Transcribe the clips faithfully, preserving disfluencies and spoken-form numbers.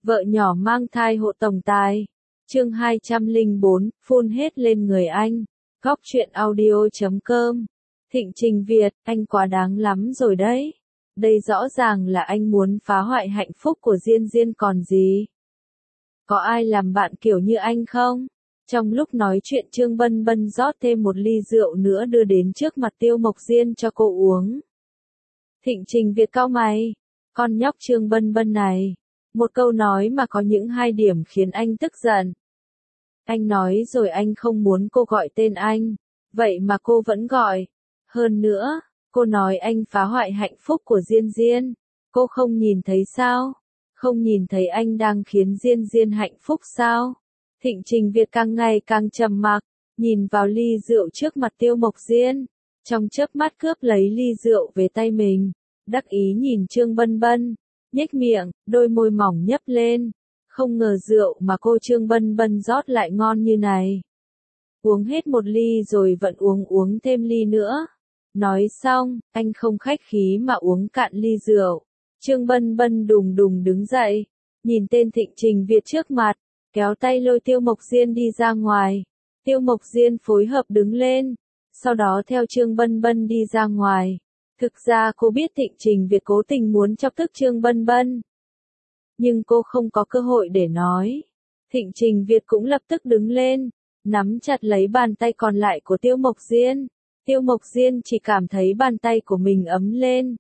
Vợ nhỏ mang thai hộ tổng tài. Chương hai trăm lẻ bốn, phun hết lên người anh. Góc truyện audio chấm com. Thịnh Trình Việt, anh quá đáng lắm rồi đấy. Đây rõ ràng là anh muốn phá hoại hạnh phúc của Diên Diên còn gì. Có ai làm bạn kiểu như anh không? Trong lúc nói chuyện Trương Bân Bân rót thêm một ly rượu nữa đưa đến trước mặt Tiêu Mộc Diên cho cô uống. Thịnh Trình Việt cau mày. Con nhóc Trương Bân Bân này. Một câu nói mà có những hai điểm khiến anh tức giận. Anh nói rồi anh không muốn cô gọi tên anh. Vậy mà cô vẫn gọi. Hơn nữa, cô nói anh phá hoại hạnh phúc của Diên Diên. Cô không nhìn thấy sao? Không nhìn thấy anh đang khiến Diên Diên hạnh phúc sao? Thịnh Trình Việt càng ngày càng trầm mặc, nhìn vào ly rượu trước mặt Tiêu Mộc Diên. Trong chớp mắt cướp lấy ly rượu về tay mình. Đắc ý nhìn Trương Bân Bân. Nhếch miệng, đôi môi mỏng nhấp lên. Không ngờ rượu mà cô Trương Bân Bân rót lại ngon như này. Uống hết một ly rồi vẫn uống uống thêm ly nữa. Nói xong, anh không khách khí mà uống cạn ly rượu. Trương Bân Bân đùng đùng đứng dậy, nhìn tên Thịnh Trình Việt trước mặt, kéo tay lôi Tiêu Mộc Diên đi ra ngoài. Tiêu Mộc Diên phối hợp đứng lên, sau đó theo Trương Bân Bân đi ra ngoài. Thực ra cô biết Thịnh Trình Việt cố tình muốn chọc tức Trương Bân Bân. Nhưng cô không có cơ hội để nói. Thịnh Trình Việt cũng lập tức đứng lên, nắm chặt lấy bàn tay còn lại của Tiêu Mộc Diên. Tiêu Mộc Diên chỉ cảm thấy bàn tay của mình ấm lên.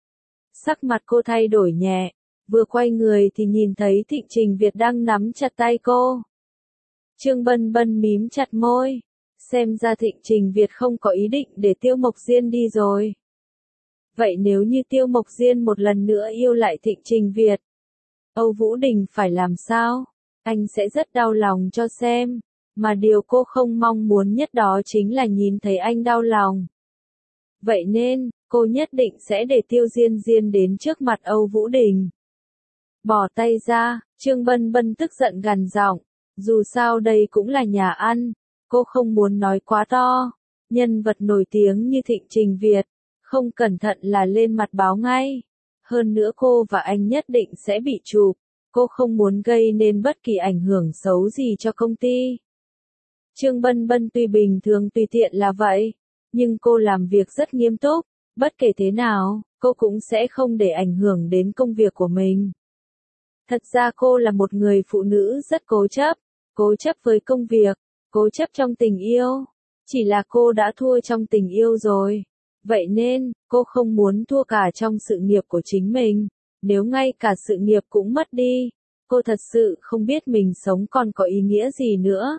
Sắc mặt cô thay đổi nhẹ, vừa quay người thì nhìn thấy Thịnh Trình Việt đang nắm chặt tay cô. Trương Bân Bân mím chặt môi, xem ra Thịnh Trình Việt không có ý định để Tiêu Mộc Diên đi rồi. Vậy nếu như Tiêu Mộc Diên một lần nữa yêu lại Thịnh Trình Việt, Âu Vũ Đình phải làm sao? Anh sẽ rất đau lòng cho xem, mà điều cô không mong muốn nhất đó chính là nhìn thấy anh đau lòng. Vậy nên, cô nhất định sẽ để Tiêu Diên Diên đến trước mặt Âu Vũ Đình. Bỏ tay ra, Trương Bân Bân tức giận gằn giọng, dù sao đây cũng là nhà ăn, cô không muốn nói quá to. Nhân vật nổi tiếng như Thịnh Trình Việt, không cẩn thận là lên mặt báo ngay. Hơn nữa cô và anh nhất định sẽ bị chụp, cô không muốn gây nên bất kỳ ảnh hưởng xấu gì cho công ty. Trương Bân Bân tuy bình thường tùy tiện là vậy, nhưng cô làm việc rất nghiêm túc, bất kể thế nào, cô cũng sẽ không để ảnh hưởng đến công việc của mình. Thật ra cô là một người phụ nữ rất cố chấp, cố chấp với công việc, cố chấp trong tình yêu, chỉ là cô đã thua trong tình yêu rồi. Vậy nên, cô không muốn thua cả trong sự nghiệp của chính mình, nếu ngay cả sự nghiệp cũng mất đi, cô thật sự không biết mình sống còn có ý nghĩa gì nữa.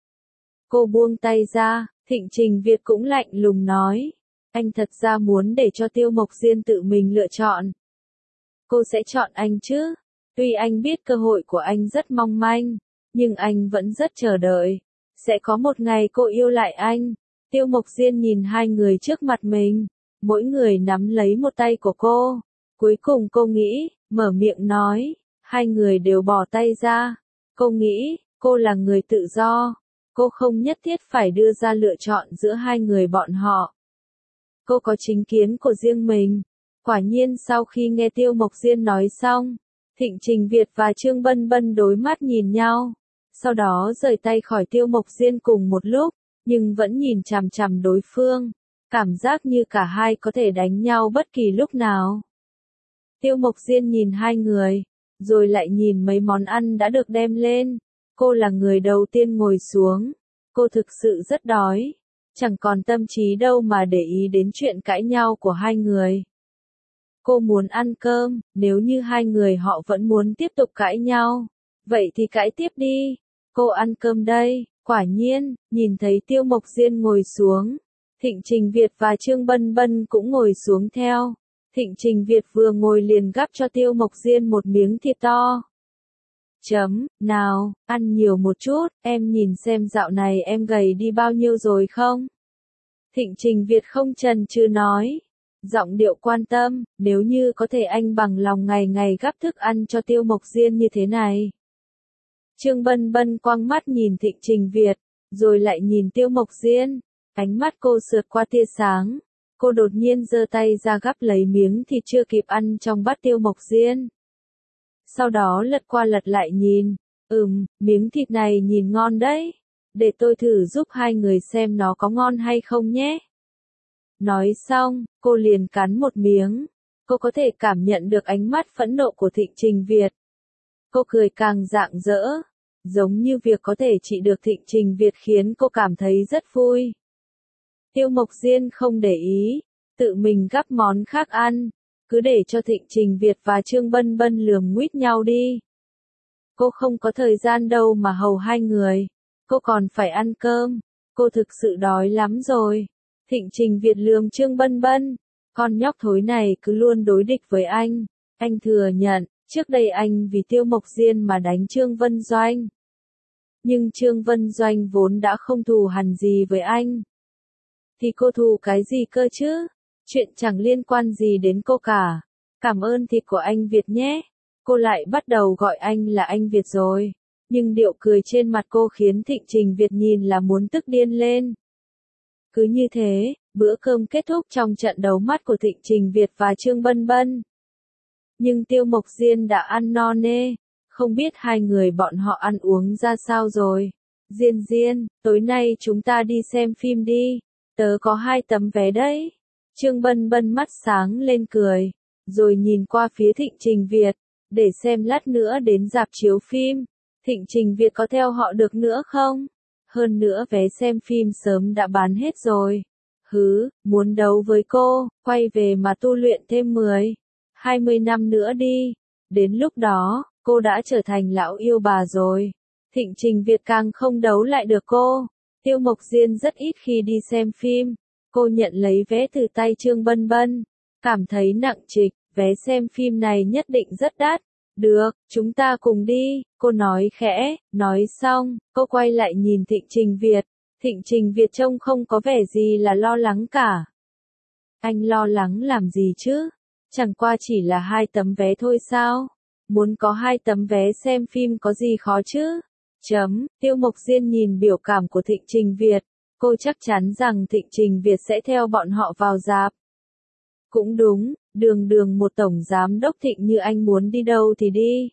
Cô buông tay ra, Thịnh Trình Việt cũng lạnh lùng nói, anh thật ra muốn để cho Tiêu Mộc Diên tự mình lựa chọn. Cô sẽ chọn anh chứ, tuy anh biết cơ hội của anh rất mong manh, nhưng anh vẫn rất chờ đợi, sẽ có một ngày cô yêu lại anh. Tiêu Mộc Diên nhìn hai người trước mặt mình, mỗi người nắm lấy một tay của cô. Cuối cùng cô nghĩ, mở miệng nói, hai người đều bỏ tay ra. Cô nghĩ, cô là người tự do, cô không nhất thiết phải đưa ra lựa chọn giữa hai người bọn họ. Cô có chính kiến của riêng mình. Quả nhiên sau khi nghe Tiêu Mộc Diên nói xong, Thịnh Trình Việt và Trương Bân Bân đối mắt nhìn nhau, sau đó rời tay khỏi Tiêu Mộc Diên cùng một lúc, nhưng vẫn nhìn chằm chằm đối phương, cảm giác như cả hai có thể đánh nhau bất kỳ lúc nào. Tiêu Mộc Diên nhìn hai người, rồi lại nhìn mấy món ăn đã được đem lên. Cô là người đầu tiên ngồi xuống, cô thực sự rất đói, chẳng còn tâm trí đâu mà để ý đến chuyện cãi nhau của hai người. Cô muốn ăn cơm, nếu như hai người họ vẫn muốn tiếp tục cãi nhau, vậy thì cãi tiếp đi, cô ăn cơm đây. Quả nhiên, nhìn thấy Tiêu Mộc Diên ngồi xuống, Thịnh Trình Việt và Trương Bân Bân cũng ngồi xuống theo. Thịnh Trình Việt vừa ngồi liền gắp cho Tiêu Mộc Diên một miếng thịt to. Chấm, nào, ăn nhiều một chút, em nhìn xem dạo này em gầy đi bao nhiêu rồi không? Thịnh Trình Việt không chần chừ nói, giọng điệu quan tâm, nếu như có thể anh bằng lòng ngày ngày gắp thức ăn cho Tiêu Mộc Diên như thế này. Trương Bân Bân quăng mắt nhìn Thịnh Trình Việt, rồi lại nhìn Tiêu Mộc Diên, ánh mắt cô sượt qua tia sáng, cô đột nhiên giơ tay ra gắp lấy miếng thịt chưa kịp ăn trong bát Tiêu Mộc Diên. Sau đó lật qua lật lại nhìn, ừm, miếng thịt này nhìn ngon đấy. Để tôi thử giúp hai người xem nó có ngon hay không nhé. Nói xong, cô liền cắn một miếng. Cô có thể cảm nhận được ánh mắt phẫn nộ của Thịnh Trình Việt. Cô cười càng rạng rỡ, giống như việc có thể trị được Thịnh Trình Việt khiến cô cảm thấy rất vui. Tiêu Mộc Diên không để ý, tự mình gắp món khác ăn, cứ để cho Thịnh Trình Việt và Trương Bân Bân lườm nguýt nhau đi. Cô không có thời gian đâu mà hầu hai người, cô còn phải ăn cơm, cô thực sự đói lắm rồi. Thịnh Trình Việt lườm Trương Bân Bân, con nhóc thối này cứ luôn đối địch với anh, anh thừa nhận, trước đây anh vì Tiêu Mộc Diên mà đánh Trương Vân Doanh. Nhưng Trương Vân Doanh vốn đã không thù hằn gì với anh. Thì cô thù cái gì cơ chứ? Chuyện chẳng liên quan gì đến cô cả. Cảm ơn thịt của anh Việt nhé. Cô lại bắt đầu gọi anh là anh Việt rồi. Nhưng điệu cười trên mặt cô khiến Thịnh Trình Việt nhìn là muốn tức điên lên. Cứ như thế, bữa cơm kết thúc trong trận đấu mắt của Thịnh Trình Việt và Trương Bân Bân. Nhưng Tiêu Mộc Diên đã ăn no nê. Không biết hai người bọn họ ăn uống ra sao rồi. Diên Diên, tối nay chúng ta đi xem phim đi. Tớ có hai tấm vé đấy. Trương Bân Bân mắt sáng lên cười. Rồi nhìn qua phía Thịnh Trình Việt. Để xem lát nữa đến rạp chiếu phim. Thịnh Trình Việt có theo họ được nữa không? Hơn nữa vé xem phim sớm đã bán hết rồi. Hứ, muốn đấu với cô, quay về mà tu luyện thêm mười, hai mươi năm nữa đi. Đến lúc đó, cô đã trở thành lão yêu bà rồi. Thịnh Trình Việt càng không đấu lại được cô. Tiêu Mộc Diên rất ít khi đi xem phim. Cô nhận lấy vé từ tay Trương Bân Bân. Cảm thấy nặng trịch, vé xem phim này nhất định rất đắt. Được, chúng ta cùng đi, cô nói khẽ, nói xong, cô quay lại nhìn Thịnh Trình Việt. Thịnh Trình Việt trông không có vẻ gì là lo lắng cả. Anh lo lắng làm gì chứ? Chẳng qua chỉ là hai tấm vé thôi sao? Muốn có hai tấm vé xem phim có gì khó chứ? Chấm, Tiêu Mộc Diên nhìn biểu cảm của Thịnh Trình Việt. Cô chắc chắn rằng Thịnh Trình Việt sẽ theo bọn họ vào rạp. Cũng đúng, đường đường một tổng giám đốc Thịnh như anh muốn đi đâu thì đi.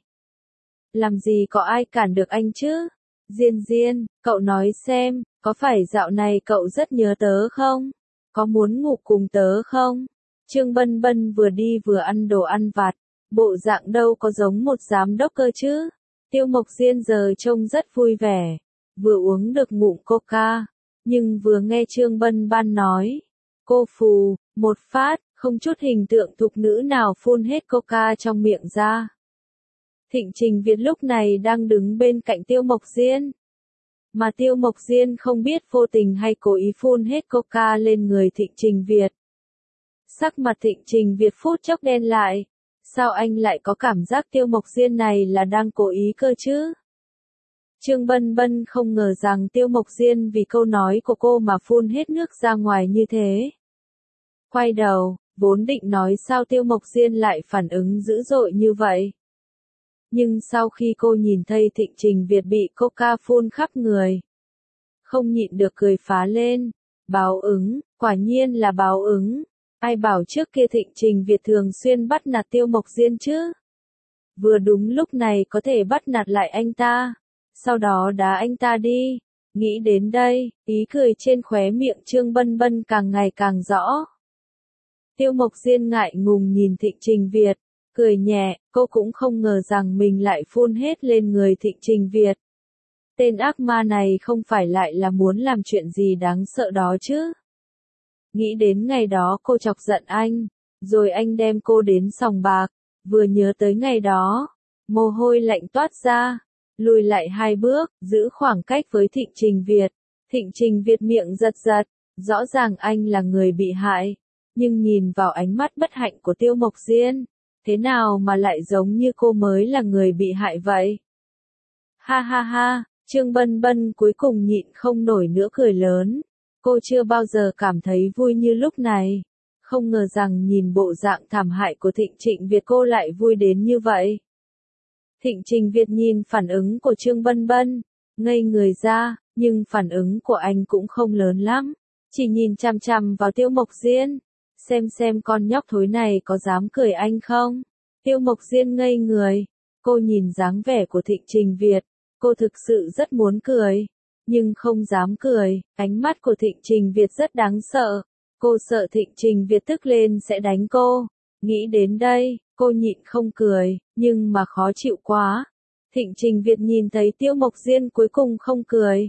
Làm gì có ai cản được anh chứ? Diên Diên, cậu nói xem, có phải dạo này cậu rất nhớ tớ không? Có muốn ngủ cùng tớ không? Trương Bân Bân vừa đi vừa ăn đồ ăn vặt, bộ dạng đâu có giống một giám đốc cơ chứ? Tiêu Mộc Diên giờ trông rất vui vẻ, vừa uống được ngụm coca, nhưng vừa nghe Trương Bân Bân nói, cô phù, một phát, không chút hình tượng thục nữ nào phun hết coca trong miệng ra. Thịnh Trình Việt lúc này đang đứng bên cạnh Tiêu Mộc Diên. Mà Tiêu Mộc Diên không biết vô tình hay cố ý phun hết coca lên người Thịnh Trình Việt. Sắc mặt Thịnh Trình Việt phút chốc đen lại. Sao anh lại có cảm giác Tiêu Mộc Diên này là đang cố ý cơ chứ? Trương Bân Bân không ngờ rằng Tiêu Mộc Diên vì câu nói của cô mà phun hết nước ra ngoài như thế. Quay đầu, vốn định nói sao Tiêu Mộc Diên lại phản ứng dữ dội như vậy. Nhưng sau khi cô nhìn thấy Thịnh Trình Việt bị coca phun khắp người, không nhịn được cười phá lên. Báo ứng, quả nhiên là báo ứng. Ai bảo trước kia Thịnh Trình Việt thường xuyên bắt nạt Tiêu Mộc Diên chứ? Vừa đúng lúc này có thể bắt nạt lại anh ta, sau đó đá anh ta đi. Nghĩ đến đây, ý cười trên khóe miệng Trương Bân Bân càng ngày càng rõ. Tiêu Mộc Diên ngại ngùng nhìn Thịnh Trình Việt, cười nhẹ, cô cũng không ngờ rằng mình lại phun hết lên người Thịnh Trình Việt. Tên ác ma này không phải lại là muốn làm chuyện gì đáng sợ đó chứ? Nghĩ đến ngày đó cô chọc giận anh, rồi anh đem cô đến sòng bạc, vừa nhớ tới ngày đó, mồ hôi lạnh toát ra, lùi lại hai bước, giữ khoảng cách với Thịnh Trình Việt. Thịnh Trình Việt miệng giật giật, rõ ràng anh là người bị hại, nhưng nhìn vào ánh mắt bất hạnh của Tiêu Mộc Diên, thế nào mà lại giống như cô mới là người bị hại vậy? Ha ha ha, Trương Bân Bân cuối cùng nhịn không nổi nữa cười lớn. Cô chưa bao giờ cảm thấy vui như lúc này. Không ngờ rằng nhìn bộ dạng thảm hại của Thịnh Trình Việt cô lại vui đến như vậy. Thịnh Trình Việt nhìn phản ứng của Trương Bân Bân, ngây người ra, nhưng phản ứng của anh cũng không lớn lắm. Chỉ nhìn chằm chằm vào Tiêu Mộc Diên, xem xem con nhóc thối này có dám cười anh không. Tiêu Mộc Diên ngây người, Cô nhìn dáng vẻ của Thịnh Trình Việt, cô thực sự rất muốn cười, nhưng không dám cười, ánh mắt của Thịnh Trình Việt rất đáng sợ. Cô sợ Thịnh Trình Việt tức lên sẽ đánh cô. Nghĩ đến đây, cô nhịn không cười, nhưng mà khó chịu quá. Thịnh Trình Việt nhìn thấy Tiêu Mộc Diên cuối cùng không cười.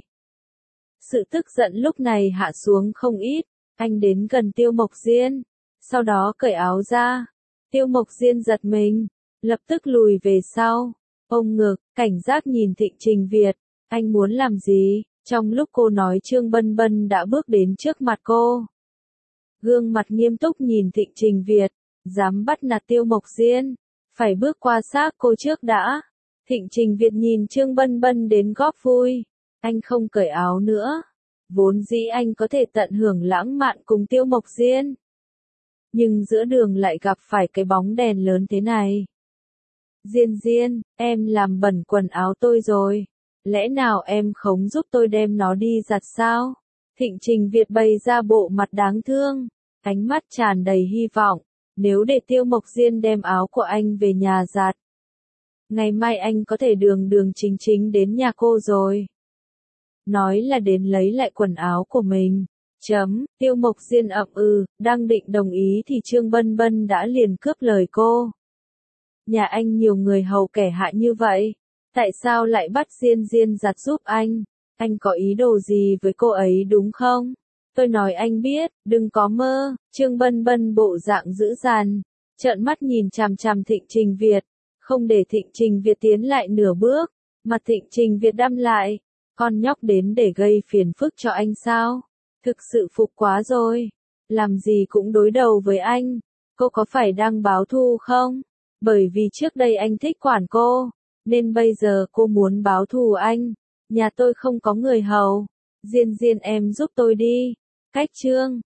Sự tức giận lúc này hạ xuống không ít, anh đến gần Tiêu Mộc Diên, sau đó cởi áo ra. Tiêu Mộc Diên giật mình, lập tức lùi về sau, ôm ngực, cảnh giác nhìn Thịnh Trình Việt, anh muốn làm gì? Trong lúc cô nói Trương Bân Bân đã bước đến trước mặt cô. Gương mặt nghiêm túc nhìn Thịnh Trình Việt, dám bắt nạt Tiêu Mộc Diên, phải bước qua xác cô trước đã. Thịnh Trình Việt nhìn Trương Bân Bân đến góp vui, anh không cởi áo nữa. Vốn dĩ anh có thể tận hưởng lãng mạn cùng Tiêu Mộc Diên. Nhưng giữa đường lại gặp phải cái bóng đèn lớn thế này. Diên Diên, em làm bẩn quần áo tôi rồi. Lẽ nào em không giúp tôi đem nó đi giặt sao? Thịnh Trình Việt bày ra bộ mặt đáng thương, ánh mắt tràn đầy hy vọng. Nếu để Tiêu Mộc Diên đem áo của anh về nhà giặt, ngày mai anh có thể đường đường chính chính đến nhà cô rồi. Nói là đến lấy lại quần áo của mình. Chấm, Tiêu Mộc Diên ậm ừ, đang định đồng ý thì Trương Bân Bân đã liền cướp lời cô. Nhà anh nhiều người hầu kẻ hạ như vậy, tại sao lại bắt Diên Diên giặt giúp anh? Anh có ý đồ gì với cô ấy đúng không? Tôi nói anh biết, đừng có mơ. Trương Bân Bân bộ dạng dữ dằn, trợn mắt nhìn chằm chằm Thịnh Trình Việt, không để Thịnh Trình Việt tiến lại nửa bước. Mặt Thịnh Trình Việt đăm lại, con nhóc đến để gây phiền phức cho anh sao? Thực sự phục quá rồi, làm gì cũng đối đầu với anh. Cô có phải đang báo thù không? Bởi vì trước đây anh thích quản cô, nên bây giờ cô muốn báo thù anh. Nhà tôi không có người hầu. Diên Diên em giúp tôi đi. Cách chương